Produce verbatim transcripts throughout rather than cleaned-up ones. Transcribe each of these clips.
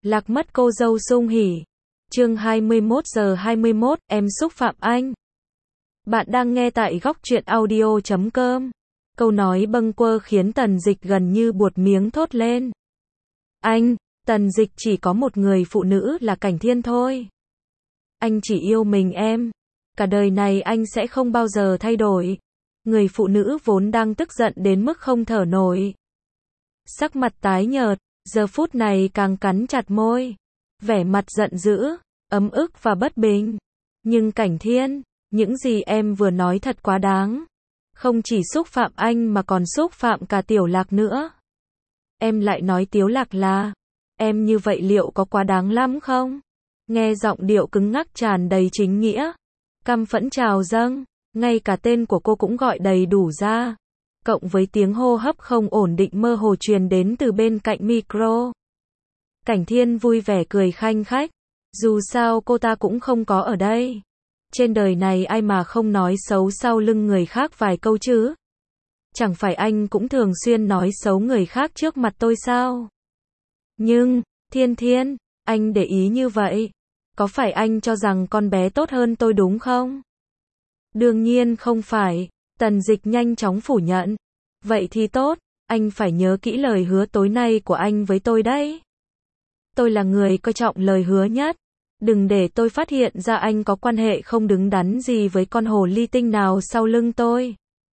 Lạc mất cô dâu sung hỉ. Chương hai mươi mốt giờ hai mươi mốt, em xúc phạm anh. Bạn đang nghe tại góc truyện audio chấm com. Câu nói bâng quơ khiến Tần Dịch gần như buột miếng thốt lên. Anh, Tần Dịch chỉ có một người phụ nữ là Cảnh Thiên thôi. Anh chỉ yêu mình em. Cả đời này anh sẽ không bao giờ thay đổi. Người phụ nữ vốn đang tức giận đến mức không thở nổi. Sắc mặt tái nhợt, giờ phút này càng cắn chặt môi. Vẻ mặt giận dữ, ấm ức và bất bình. Nhưng Cảnh Thiên, những gì em vừa nói thật quá đáng. Không chỉ xúc phạm anh mà còn xúc phạm cả Tiểu Lạc nữa. Em lại nói Tiểu Lạc là, em như vậy liệu có quá đáng lắm không? Nghe giọng điệu cứng ngắc tràn đầy chính nghĩa. Căm phẫn trào dâng, ngay cả tên của cô cũng gọi đầy đủ ra. Cộng với tiếng hô hấp không ổn định mơ hồ truyền đến từ bên cạnh micro. Cảnh Thiên vui vẻ cười khanh khách. Dù sao cô ta cũng không có ở đây. Trên đời này ai mà không nói xấu sau lưng người khác vài câu chứ? Chẳng phải anh cũng thường xuyên nói xấu người khác trước mặt tôi sao? Nhưng, Thiên Thiên, anh để ý như vậy. Có phải anh cho rằng con bé tốt hơn tôi đúng không? Đương nhiên không phải. Tần Dịch nhanh chóng phủ nhận. Vậy thì tốt, anh phải nhớ kỹ lời hứa tối nay của anh với tôi đấy. Tôi là người coi trọng lời hứa nhất. Đừng để tôi phát hiện ra anh có quan hệ không đứng đắn gì với con hồ ly tinh nào sau lưng tôi.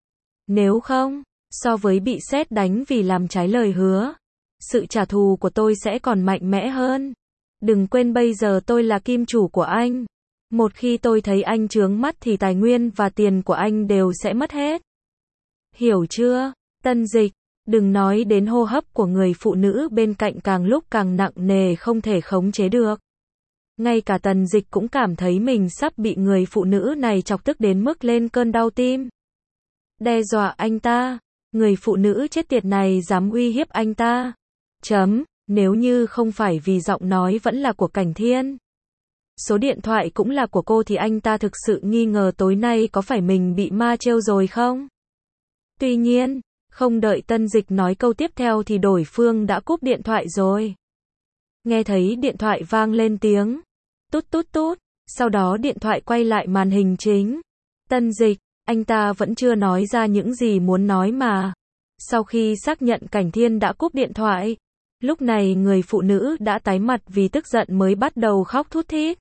Nếu không, so với bị sét đánh vì làm trái lời hứa, sự trả thù của tôi sẽ còn mạnh mẽ hơn. Đừng quên bây giờ tôi là kim chủ của anh. Một khi tôi thấy anh chướng mắt thì tài nguyên và tiền của anh đều sẽ mất hết. Hiểu chưa? Tân Dịch, đừng nói đến hô hấp của người phụ nữ bên cạnh càng lúc càng nặng nề không thể khống chế được. Ngay cả Tần Dịch cũng cảm thấy mình sắp bị người phụ nữ này chọc tức đến mức lên cơn đau tim. Đe dọa anh ta, người phụ nữ chết tiệt này dám uy hiếp anh ta. Chấm, nếu như không phải vì giọng nói vẫn là của Cảnh Thiên. Số điện thoại cũng là của cô thì anh ta thực sự nghi ngờ tối nay có phải mình bị ma trêu rồi không? Tuy nhiên, không đợi Tân Dịch nói câu tiếp theo thì đối phương đã cúp điện thoại rồi. Nghe thấy điện thoại vang lên tiếng tút tút tút, sau đó điện thoại quay lại màn hình chính. Tân Dịch, anh ta vẫn chưa nói ra những gì muốn nói mà. Sau khi xác nhận Cảnh Thiên đã cúp điện thoại, lúc này người phụ nữ đã tái mặt vì tức giận mới bắt đầu khóc thút thít.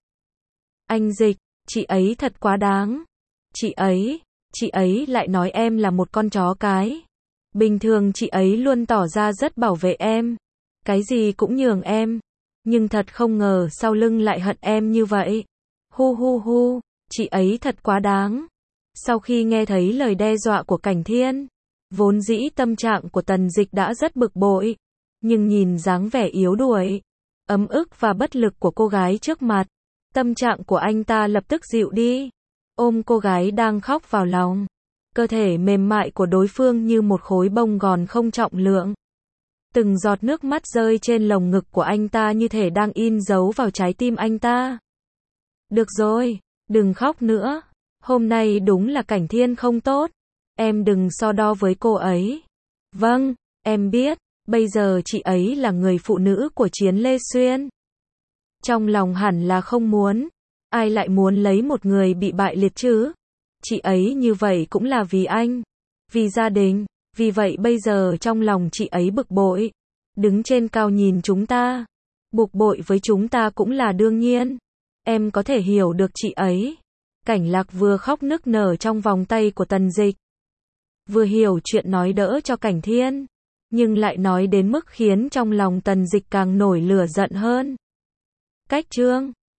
Anh Dịch, chị ấy thật quá đáng. Chị ấy, chị ấy lại nói em là một con chó cái. Bình thường chị ấy luôn tỏ ra rất bảo vệ em. Cái gì cũng nhường em. Nhưng thật không ngờ sau lưng lại hận em như vậy. Hu hu hu, chị ấy thật quá đáng. Sau khi nghe thấy lời đe dọa của Cảnh Thiên, vốn dĩ tâm trạng của Tần Dịch đã rất bực bội. Nhưng nhìn dáng vẻ yếu đuối, ấm ức và bất lực của cô gái trước mặt, tâm trạng của anh ta lập tức dịu đi. Ôm cô gái đang khóc vào lòng. Cơ thể mềm mại của đối phương như một khối bông gòn không trọng lượng. Từng giọt nước mắt rơi trên lồng ngực của anh ta như thể đang in dấu vào trái tim anh ta. Được rồi, đừng khóc nữa. Hôm nay đúng là Cảnh Thiên không tốt. Em đừng so đo với cô ấy. Vâng, em biết, bây giờ chị ấy là người phụ nữ của Chiến Lê Xuyên. Trong lòng hẳn là không muốn. Ai lại muốn lấy một người bị bại liệt chứ? Chị ấy như vậy cũng là vì anh. Vì gia đình. Vì vậy bây giờ trong lòng chị ấy bực bội. Đứng trên cao nhìn chúng ta. Bực bội với chúng ta cũng là đương nhiên. Em có thể hiểu được chị ấy. Cảnh Lạc vừa khóc nức nở trong vòng tay của Tần Dịch. Vừa hiểu chuyện nói đỡ cho Cảnh Thiên. Nhưng lại nói đến mức khiến trong lòng Tần Dịch càng nổi lửa giận hơn. Cách chương